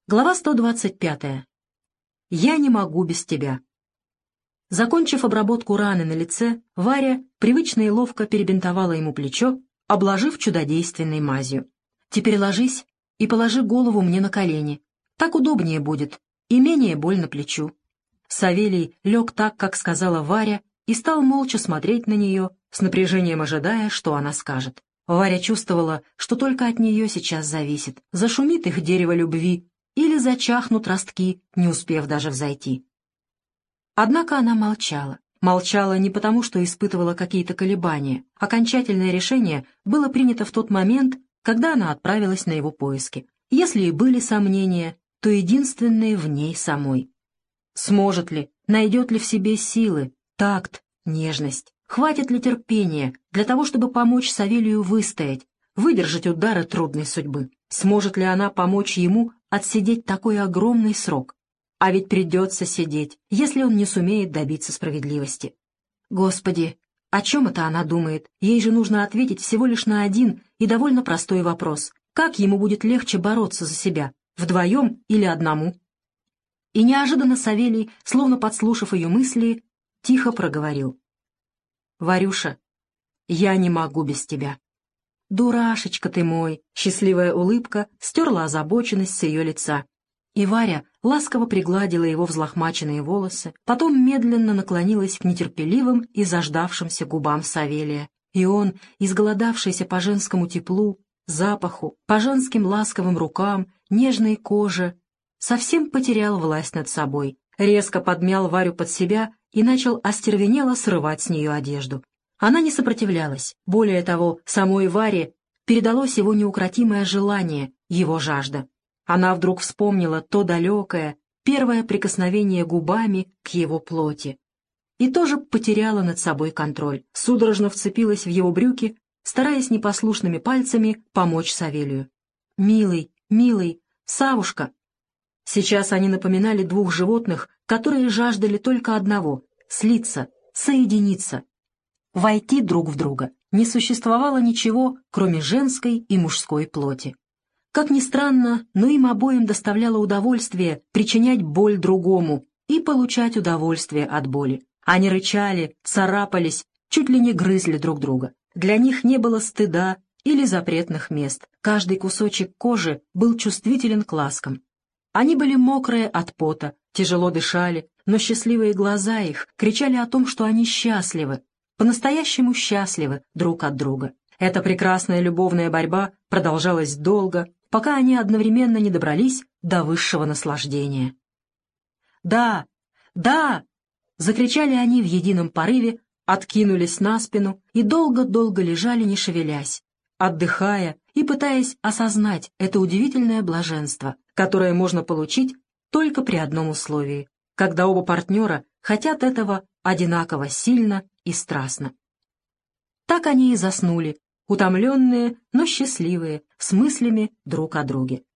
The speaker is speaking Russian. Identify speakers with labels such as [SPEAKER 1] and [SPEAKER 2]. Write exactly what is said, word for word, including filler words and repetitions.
[SPEAKER 1] Глава сто двадцать пятая. «Я не могу без тебя». Закончив обработку раны на лице, Варя привычно и ловко перебинтовала ему плечо, обложив чудодейственной мазью. «Теперь ложись и положи голову мне на колени. Так удобнее будет и менее больно плечу». Савелий лег так, как сказала Варя, и стал молча смотреть на нее, с напряжением ожидая, что она скажет. Варя чувствовала, что только от нее сейчас зависит, зашумит их дерево любви или зачахнут ростки, не успев даже взойти. Однако она молчала. Молчала не потому, что испытывала какие-то колебания. Окончательное решение было принято в тот момент, когда она отправилась на его поиски. Если и были сомнения, то единственные в ней самой. Сможет ли, найдет ли в себе силы, такт, нежность? Хватит ли терпения для того, чтобы помочь Савелию выстоять, выдержать удары трудной судьбы? Сможет ли она помочь ему отсидеть такой огромный срок? А ведь придется сидеть, если он не сумеет добиться справедливости. Господи, о чем это она думает? Ей же нужно ответить всего лишь на один и довольно простой вопрос. Как ему будет легче бороться за себя, вдвоем или одному? И неожиданно Савелий, словно подслушав ее мысли, тихо проговорил. «Варюша, я не могу без тебя». «Дурашечка ты мой!» — счастливая улыбка стерла озабоченность с ее лица. И Варя ласково пригладила его взлохмаченные волосы, потом медленно наклонилась к нетерпеливым и заждавшимся губам Савелия. И он, изголодавшийся по женскому теплу, запаху, по женским ласковым рукам, нежной коже, совсем потерял власть над собой, резко подмял Варю под себя и начал остервенело срывать с нее одежду. Она не сопротивлялась. Более того, самой Варе передалось его неукротимое желание, его жажда. Она вдруг вспомнила то далекое, первое прикосновение губами к его плоти. И тоже потеряла над собой контроль, судорожно вцепилась в его брюки, стараясь непослушными пальцами помочь Савелию. «Милый, милый, Савушка!» Сейчас они напоминали двух животных, которые жаждали только одного — слиться, соединиться. Войти друг в друга. Не существовало ничего, кроме женской и мужской плоти. Как ни странно, но им обоим доставляло удовольствие причинять боль другому и получать удовольствие от боли. Они рычали, царапались, чуть ли не грызли друг друга. Для них не было стыда или запретных мест. Каждый кусочек кожи был чувствителен к ласкам. Они были мокрые от пота, тяжело дышали, но счастливые глаза их кричали о том, что они счастливы, по-настоящему счастливы друг от друга. Эта прекрасная любовная борьба продолжалась долго, пока они одновременно не добрались до высшего наслаждения. «Да! Да!» — закричали они в едином порыве, откинулись на спину и долго-долго лежали, не шевелясь, отдыхая и пытаясь осознать это удивительное блаженство, которое можно получить только при одном условии, когда оба партнера хотят этого одинаково сильно и страстно. Так они и заснули, утомленные, но счастливые, с мыслями друг о друге.